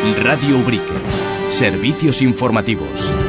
Radio Ubrique. Servicios informativos.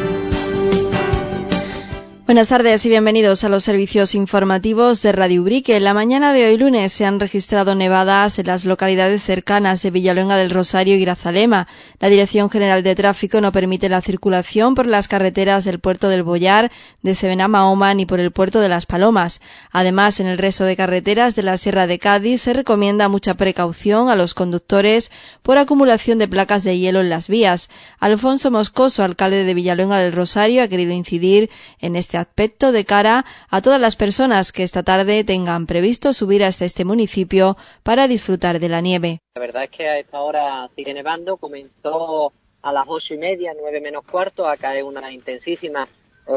Buenas tardes y bienvenidos a los servicios informativos de Radio Ubrique. En la mañana de hoy lunes se han registrado nevadas en las localidades cercanas de Villaluenga del Rosario y Grazalema. La Dirección General de Tráfico no permite la circulación por las carreteras del puerto del Boyar, de Sevena-Mahoma ni por el puerto de Las Palomas. Además, en el resto de carreteras de la Sierra de Cádiz se recomienda mucha precaución a los conductores por acumulación de placas de hielo en las vías. Alfonso Moscoso, alcalde de Villaluenga del Rosario, ha querido incidir en este aspecto de cara a todas las personas que esta tarde tengan previsto subir hasta este municipio para disfrutar de la nieve. La verdad es que a esta hora sigue nevando. Comenzó a las 8:30, 9 menos cuarto, a caer una intensísima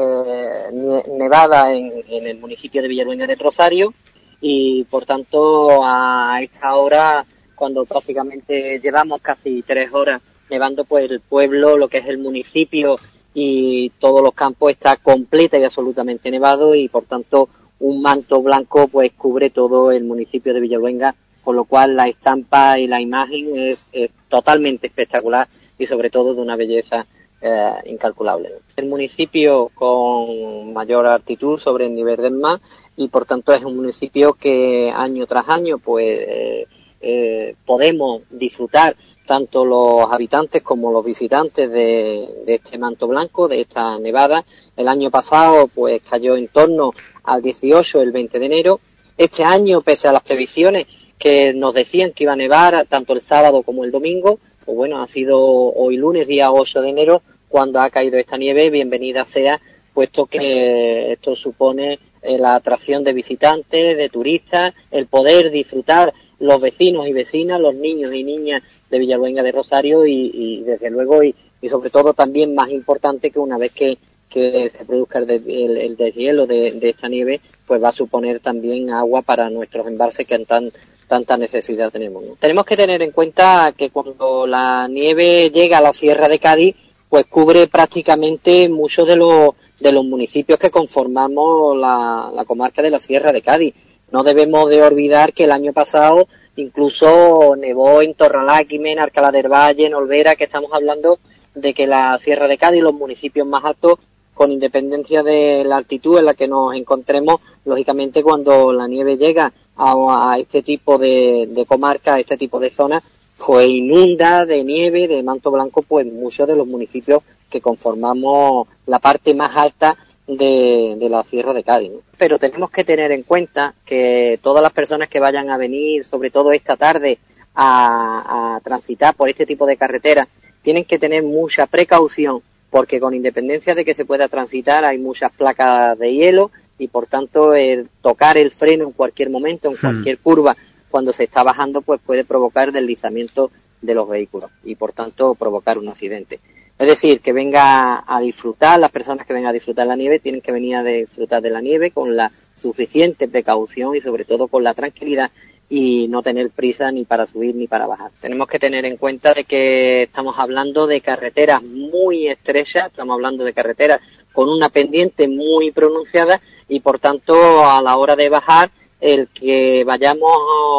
nevada en el municipio de Villaluenga del Rosario, y por tanto a esta hora, cuando prácticamente llevamos casi 3 horas nevando, pues el pueblo, lo que es el municipio y todos los campos está completa y absolutamente nevado, y por tanto un manto blanco pues cubre todo el municipio de Villaluenga, con lo cual la estampa y la imagen es totalmente espectacular y sobre todo de una belleza incalculable. El municipio con mayor altitud sobre el nivel del mar, y por tanto es un municipio que año tras año pues podemos disfrutar tanto los habitantes como los visitantes de este manto blanco, de esta nevada. El año pasado pues cayó en torno al 18, el 20 de enero. Este año, pese a las previsiones que nos decían que iba a nevar tanto el sábado como el domingo, pues bueno, ha sido hoy lunes, día 8 de enero, cuando ha caído esta nieve. Bienvenida sea, puesto que esto supone la atracción de visitantes, de turistas, el poder disfrutar los vecinos y vecinas, los niños y niñas de Villaluenga de Rosario, y desde luego y sobre todo también más importante, que una vez que se produzca el deshielo de esta nieve, pues va a suponer también agua para nuestros embalses que tanta necesidad tenemos, ¿no? Tenemos que tener en cuenta que cuando la nieve llega a la Sierra de Cádiz, pues cubre prácticamente muchos de los municipios que conformamos la comarca de la Sierra de Cádiz. No debemos de olvidar que el año pasado incluso nevó en Torreláquime, en Alcalá del Valle, en Olvera, que estamos hablando de que la Sierra de Cádiz, los municipios más altos, con independencia de la altitud en la que nos encontremos, lógicamente cuando la nieve llega a este tipo de comarca, a este tipo de zonas, pues inunda de nieve, de manto blanco, pues muchos de los municipios que conformamos la parte más alta de la Sierra de Cádiz, ¿no? Pero tenemos que tener en cuenta que todas las personas que vayan a venir, sobre todo esta tarde, a transitar por este tipo de carreteras, tienen que tener mucha precaución, porque con independencia de que se pueda transitar, hay muchas placas de hielo, y por tanto el tocar el freno en cualquier momento, en cualquier curva, cuando se está bajando, pues puede provocar deslizamiento de los vehículos y por tanto provocar un accidente. Es decir, que venga a disfrutar, las personas que vengan a disfrutar la nieve tienen que venir a disfrutar de la nieve con la suficiente precaución y sobre todo con la tranquilidad, y no tener prisa ni para subir ni para bajar. Tenemos que tener en cuenta de que estamos hablando de carreteras muy estrechas, estamos hablando de carreteras con una pendiente muy pronunciada, y por tanto a la hora de bajar, el que vayamos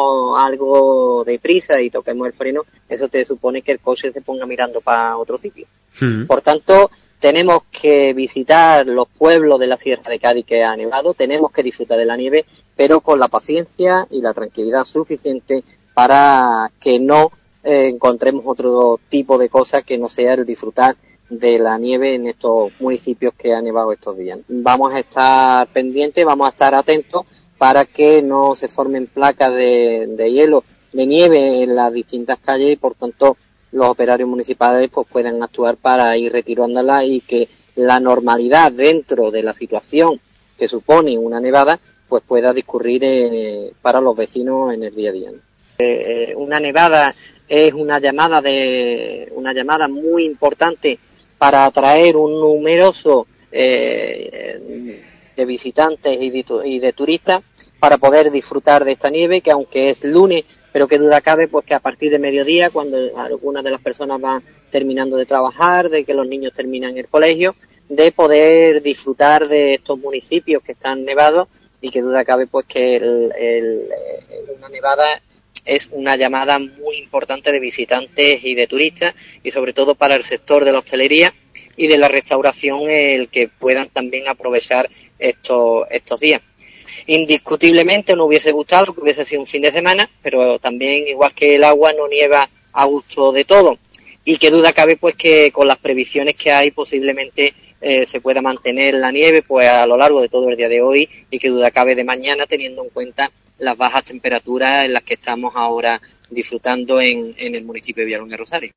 algo deprisa y toquemos el freno, eso te supone que el coche se ponga mirando para otro sitio. Por tanto, tenemos que visitar los pueblos de la Sierra de Cádiz que ha nevado, tenemos que disfrutar de la nieve, pero con la paciencia y la tranquilidad suficiente para que no encontremos otro tipo de cosa que no sea el disfrutar de la nieve en estos municipios que ha nevado estos días. Vamos a estar pendientes, vamos a estar atentos para que no se formen placas de hielo, de nieve en las distintas calles, y por tanto los operarios municipales pues puedan actuar para ir retirándola, y que la normalidad dentro de la situación que supone una nevada pues pueda discurrir para los vecinos en el día a día. Una nevada es una llamada muy importante para atraer un numeroso de visitantes y de turistas, para poder disfrutar de esta nieve, que aunque es lunes, pero que duda cabe pues que a partir de mediodía, cuando algunas de las personas van terminando de trabajar, de que los niños terminan el colegio, de poder disfrutar de estos municipios que están nevados, y que duda cabe pues que una nevada es una llamada muy importante de visitantes y de turistas, y sobre todo para el sector de la hostelería y de la restauración, el que puedan también aprovechar estos días. Indiscutiblemente nos hubiese gustado que hubiese sido un fin de semana, pero también, igual que el agua, no nieva a gusto de todo, y qué duda cabe pues que con las previsiones que hay posiblemente se pueda mantener la nieve pues a lo largo de todo el día de hoy, y qué duda cabe de mañana, teniendo en cuenta las bajas temperaturas en las que estamos ahora disfrutando en el municipio de Villalonga de Rosario.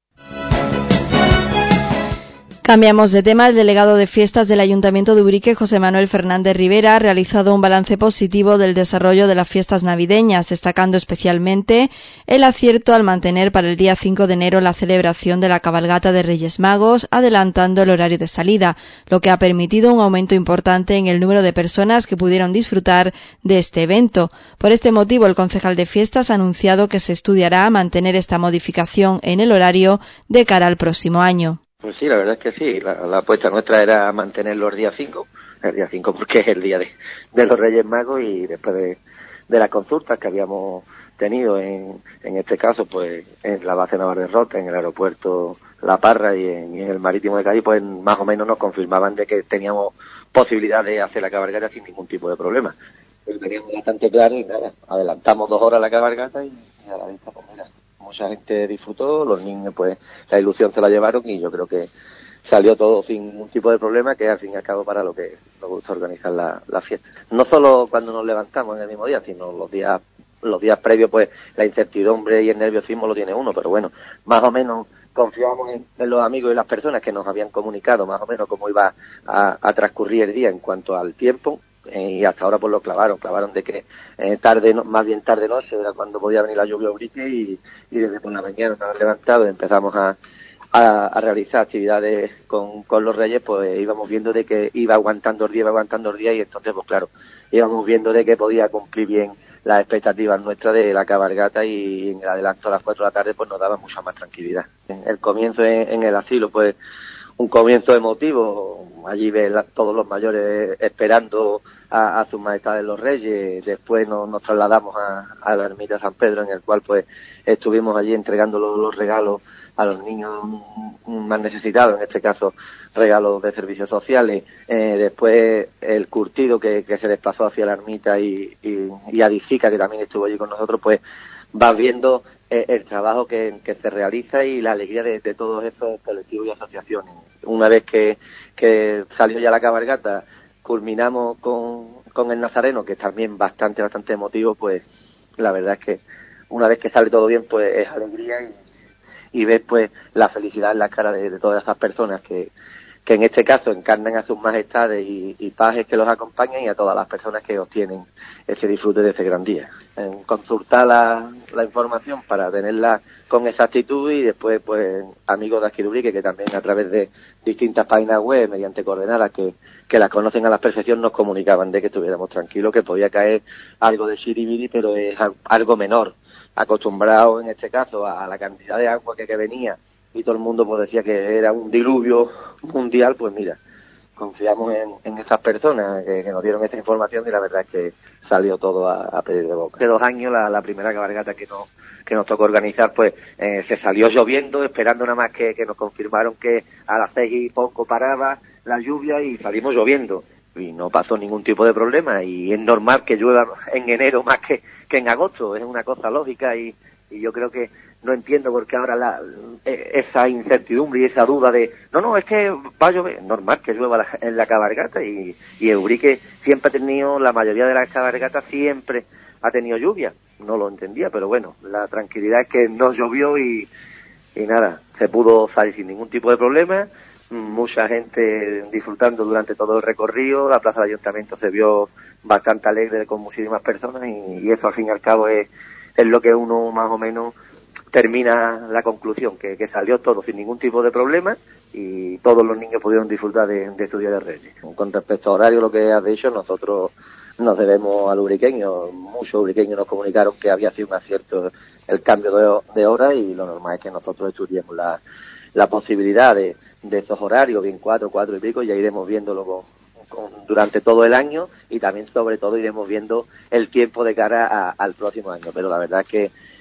Cambiamos de tema. El delegado de fiestas del Ayuntamiento de Ubrique, José Manuel Fernández Rivera, ha realizado un balance positivo del desarrollo de las fiestas navideñas, destacando especialmente el acierto al mantener para el día 5 de enero la celebración de la cabalgata de Reyes Magos, adelantando el horario de salida, lo que ha permitido un aumento importante en el número de personas que pudieron disfrutar de este evento. Por este motivo, el concejal de fiestas ha anunciado que se estudiará mantener esta modificación en el horario de cara al próximo año. Pues sí, la verdad es que sí. La apuesta nuestra era mantenerlo el día 5 porque es el día de los Reyes Magos, y después de las consultas que habíamos tenido en este caso, pues en la base naval de Rota, en el aeropuerto La Parra y en el marítimo de Cádiz, pues más o menos nos confirmaban de que teníamos posibilidad de hacer la cabalgata sin ningún tipo de problema. Pues teníamos bastante claro y nada, adelantamos 2 horas la cabalgata y a la vista, pues mira, mucha gente disfrutó, los niños pues la ilusión se la llevaron, y yo creo que salió todo sin ningún tipo de problema, que al fin y al cabo para lo que nos gusta organizar la fiesta. No solo cuando nos levantamos en el mismo día, sino los días previos, pues la incertidumbre y el nerviosismo lo tiene uno, pero bueno, más o menos confiamos en los amigos y las personas que nos habían comunicado más o menos cómo iba a transcurrir el día en cuanto al tiempo. Y hasta ahora pues lo clavaron de que más bien tarde noche era cuando podía venir la lluvia a Ubrique, y desde por la mañana nos levantado y empezamos a realizar actividades con los Reyes, pues íbamos viendo de que iba aguantando el día, y entonces pues claro, íbamos viendo de que podía cumplir bien las expectativas nuestras de la cabalgata, y en el adelanto a las 4 de la tarde pues nos daba mucha más tranquilidad. El comienzo en el asilo, pues un comienzo emotivo. Allí ven todos los mayores esperando a sus majestades los Reyes. Después nos trasladamos a la ermita de San Pedro, en el cual pues estuvimos allí entregando los regalos a los niños más necesitados, en este caso regalos de servicios sociales. Después el curtido que se desplazó hacia la ermita y a Disica, que también estuvo allí con nosotros, pues vas viendo el trabajo que se realiza y la alegría de todos estos colectivos y asociaciones. Una vez que salió ya la cabalgata, culminamos con el Nazareno, que es también bastante emotivo, pues la verdad es que una vez que sale todo bien, pues es alegría, y ves pues la felicidad en la cara de todas esas personas que en este caso encarnan a sus majestades y pajes que los acompañan, y a todas las personas que obtienen ese disfrute de ese gran día. Consultar la información para tenerla con exactitud, y después pues amigos de aquí de Ubrique, que también a través de distintas páginas web, mediante coordenadas que las conocen a la perfección, nos comunicaban de que estuviéramos tranquilos, que podía caer algo de shiribiri, pero es algo menor, acostumbrado en este caso a la cantidad de agua que venía, y todo el mundo pues decía que era un diluvio mundial. Pues mira, confiamos en esas personas que nos dieron esa información, y la verdad es que salió todo a pedir de boca. Hace 2 años la primera cabalgata que nos tocó organizar, pues se salió lloviendo, esperando nada más que nos confirmaron que a las 6 y poco paraba la lluvia, y salimos lloviendo. Y no pasó ningún tipo de problema, y es normal que llueva en enero más que en agosto, es una cosa lógica, y yo creo que no entiendo por qué ahora esa incertidumbre y esa duda de no, es que va a llover. Es normal que llueva en la cabalgata, y Ubrique siempre ha tenido, la mayoría de las cabalgatas siempre ha tenido lluvia. No lo entendía, pero bueno, la tranquilidad es que no llovió, y nada, se pudo salir sin ningún tipo de problema. Mucha gente disfrutando durante todo el recorrido, la plaza del Ayuntamiento se vio bastante alegre con muchísimas personas, y eso al fin y al cabo es lo que uno más o menos termina la conclusión, que salió todo sin ningún tipo de problema, y todos los niños pudieron disfrutar de su Día de Reyes. Con respecto a horario, lo que has dicho, nosotros nos debemos al ubriqueño. Muchos ubriqueños nos comunicaron que había sido un acierto el cambio de hora, y lo normal es que nosotros estudiemos la posibilidad de esos horarios, bien 4 y pico, ya iremos viéndolo durante todo el año, y también sobre todo iremos viendo el tiempo de cara al próximo año. Pero la verdad es que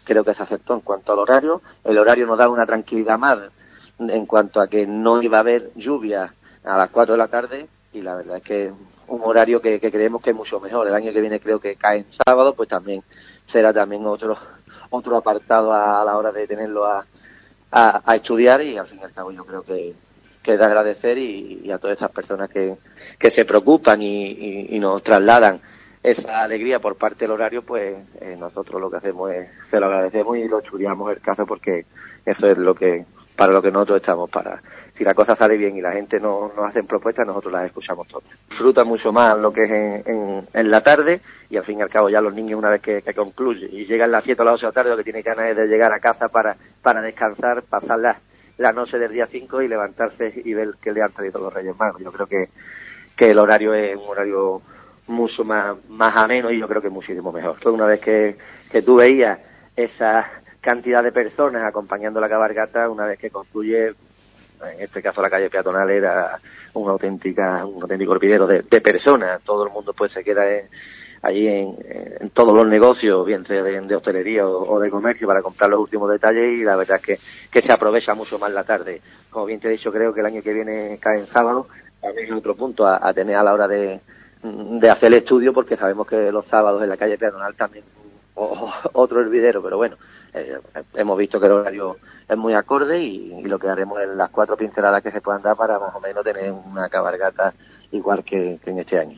creo que se aceptó en cuanto al horario. El horario nos da una tranquilidad más en cuanto a que no iba a haber lluvia a las 4 de la tarde, y la verdad es que es un horario que creemos que es mucho mejor. El año que viene creo que cae en sábado, pues también será también otro apartado a la hora de tenerlo a estudiar, y al fin y al cabo yo creo que es de agradecer, y a todas esas personas que se preocupan y nos trasladan esa alegría por parte del horario, pues nosotros lo que hacemos es se lo agradecemos y lo estudiamos el caso, porque eso es para lo que nosotros estamos, si la cosa sale bien y la gente nos hacen propuestas, nosotros las escuchamos todas. Disfruta mucho más lo que es en la tarde, y al fin y al cabo ya los niños, una vez que concluye y llegan las 7 o las 8 de la tarde, lo que tienen ganas es de llegar a casa para descansar, pasar la noche del día 5 y levantarse y ver que le han traído los Reyes Magos. Yo creo que el horario es un horario mucho más ameno, y yo creo que muchísimo mejor. Pues una vez que tú veías esa cantidad de personas acompañando la cabalgata, una vez que concluye, en este caso la calle peatonal era un auténtico hervidero de personas. Todo el mundo pues se queda allí en todos los negocios, bien sea de hostelería o de comercio, para comprar los últimos detalles, y la verdad es que se aprovecha mucho más la tarde. Como bien te he dicho, creo que el año que viene cae en sábado, también es otro punto a tener a la hora de hacer el estudio, porque sabemos que los sábados en la calle peatonal también otro hervidero, pero bueno, hemos visto que el horario es muy acorde, y lo que haremos es las 4 pinceladas que se puedan dar para más o menos tener una cabalgata igual que en este año.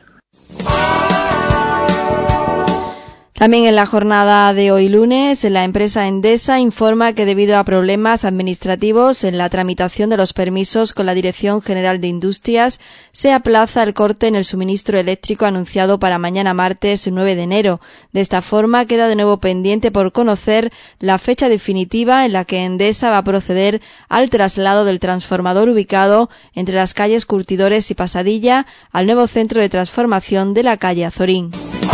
También en la jornada de hoy lunes, la empresa Endesa informa que debido a problemas administrativos en la tramitación de los permisos con la Dirección General de Industrias, se aplaza el corte en el suministro eléctrico anunciado para mañana martes 9 de enero. De esta forma, queda de nuevo pendiente por conocer la fecha definitiva en la que Endesa va a proceder al traslado del transformador ubicado entre las calles Curtidores y Pasadilla al nuevo centro de transformación de la calle Azorín.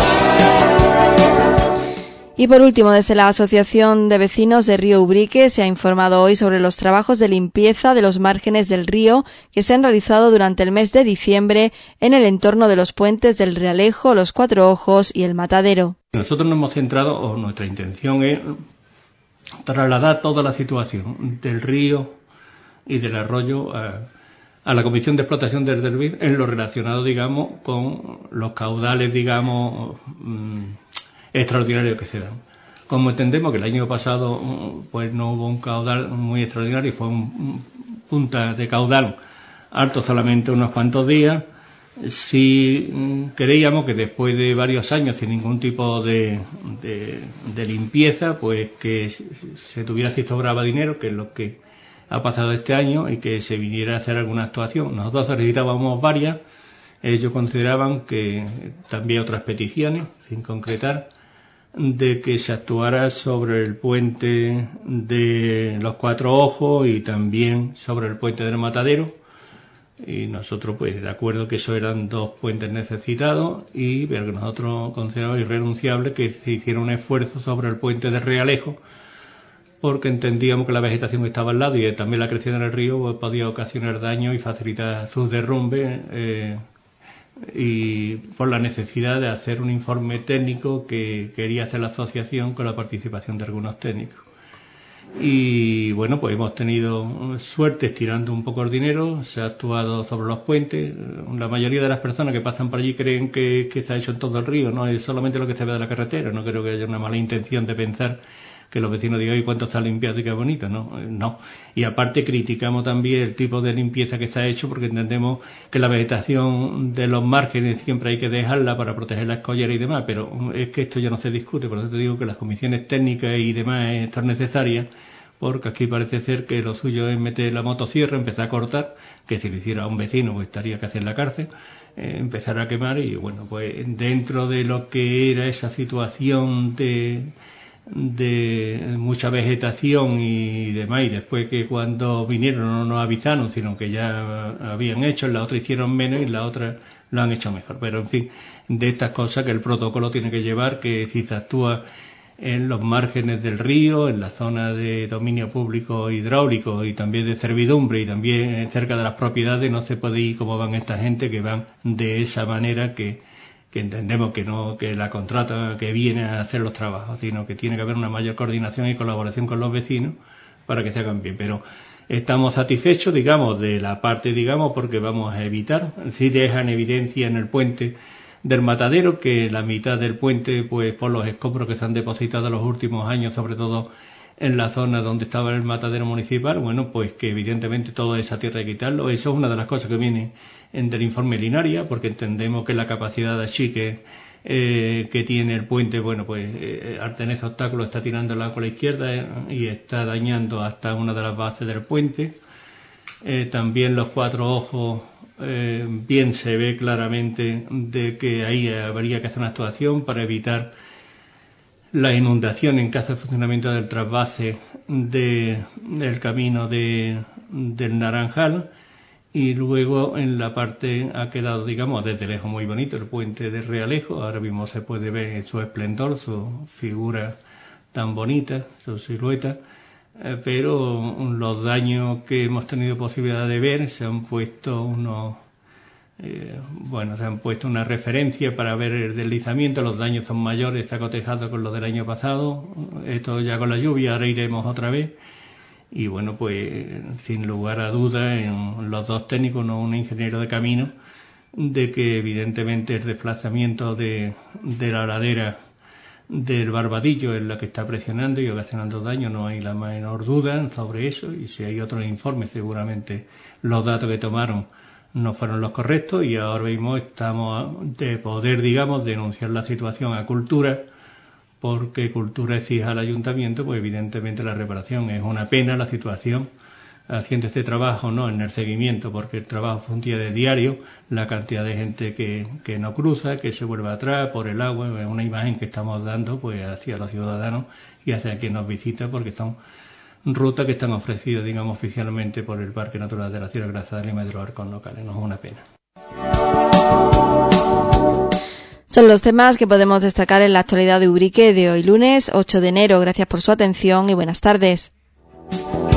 Y por último, desde la Asociación de Vecinos de Río Ubrique se ha informado hoy sobre los trabajos de limpieza de los márgenes del río que se han realizado durante el mes de diciembre en el entorno de los puentes del Realejo, los Cuatro Ojos y el Matadero. Nosotros nos hemos centrado, o nuestra intención es trasladar toda la situación del río y del arroyo a la Comisión de Explotación del Derbi en lo relacionado, digamos, con los caudales, digamos, extraordinarios que se dan. Como entendemos que el año pasado pues no hubo un caudal muy extraordinario, fue un punta de caudal alto solamente unos cuantos días, sí creíamos que después de varios años sin ningún tipo de limpieza, pues que se tuviera que sobraba dinero, que es lo que ha pasado este año, y que se viniera a hacer alguna actuación. Nosotros solicitábamos varias, ellos consideraban que también otras peticiones, sin concretar, de que se actuara sobre el puente de los Cuatro Ojos y también sobre el puente del Matadero, y nosotros pues de acuerdo que eso eran dos puentes necesitados, y pero que nosotros consideramos irrenunciable que se hiciera un esfuerzo sobre el puente de Realejo, porque entendíamos que la vegetación que estaba al lado y también la crecida del río pues, podía ocasionar daño y facilitar sus derrumbes, y por la necesidad de hacer un informe técnico que quería hacer la asociación con la participación de algunos técnicos. Y bueno, pues hemos tenido suerte estirando un poco el dinero, se ha actuado sobre los puentes. La mayoría de las personas que pasan por allí creen que se ha hecho en todo el río, no es solamente lo que se ve de la carretera. No creo que haya una mala intención de pensar que los vecinos digan, ¿y cuánto está limpiado y qué bonito? No. Y aparte criticamos también el tipo de limpieza que está hecho, porque entendemos que la vegetación de los márgenes siempre hay que dejarla para proteger las colleras y demás, pero es que esto ya no se discute, por eso te digo que las comisiones técnicas y demás están necesarias, porque aquí parece ser que lo suyo es meter la motosierra, empezar a cortar, que si lo hiciera a un vecino pues estaría casi en la cárcel, empezar a quemar, y bueno, pues dentro de lo que era esa situación de mucha vegetación y demás, y después que cuando vinieron no nos avisaron, sino que ya habían hecho, en la otra hicieron menos y en la otra lo han hecho mejor. Pero en fin, de estas cosas que el protocolo tiene que llevar, que si se actúa en los márgenes del río, en la zona de dominio público hidráulico y también de servidumbre y también cerca de las propiedades, no se puede ir como van esta gente, que van de esa manera que entendemos que no, que la contrata que viene a hacer los trabajos, sino que tiene que haber una mayor coordinación y colaboración con los vecinos para que se hagan bien. Pero estamos satisfechos, digamos, de la parte, digamos, porque vamos a evitar, sí dejan evidencia en el puente del Matadero, que la mitad del puente, pues por los escombros que se han depositado en los últimos años, sobre todo en la zona donde estaba el matadero municipal, bueno, pues que evidentemente toda esa tierra hay que quitarlo. Eso es una de las cosas que viene del informe Linaria, porque entendemos que la capacidad de achique que tiene el puente, bueno, pues al tener ese obstáculo está tirando el agua a la izquierda y está dañando hasta una de las bases del puente. También los Cuatro Ojos, bien se ve claramente de que ahí habría que hacer una actuación para evitar la inundación en caso de funcionamiento del trasvase del camino del Naranjal. Y luego en la parte ha quedado, digamos, desde lejos muy bonito el puente de Realejo. Ahora mismo se puede ver su esplendor, su figura tan bonita, su silueta, pero los daños que hemos tenido posibilidad de ver se han puesto se han puesto una referencia para ver el deslizamiento. Los daños son mayores, está cotejado con los del año pasado. Esto ya con la lluvia, ahora iremos otra vez. Y bueno, pues sin lugar a dudas, en los dos técnicos, no un ingeniero de camino, de que evidentemente el desplazamiento de la ladera del Barbadillo es la que está presionando y ocasionando daño, no hay la menor duda sobre eso. Y si hay otros informes, seguramente los datos que tomaron no fueron los correctos, y ahora mismo estamos de poder, digamos, denunciar la situación a Cultura, porque Cultura exige al ayuntamiento, pues evidentemente la reparación. Es una pena la situación haciendo este trabajo, ¿no?, en el seguimiento, porque el trabajo fue un día de diario, la cantidad de gente que no cruza, que se vuelve atrás por el agua. Es una imagen que estamos dando pues hacia los ciudadanos y hacia quien nos visita, porque son rutas que están ofrecidas, digamos, oficialmente por el Parque Natural de la Sierra Grazalema y de los arcos locales. No es una pena. Son los temas que podemos destacar en la actualidad de Ubrique de hoy lunes 8 de enero. Gracias por su atención y buenas tardes.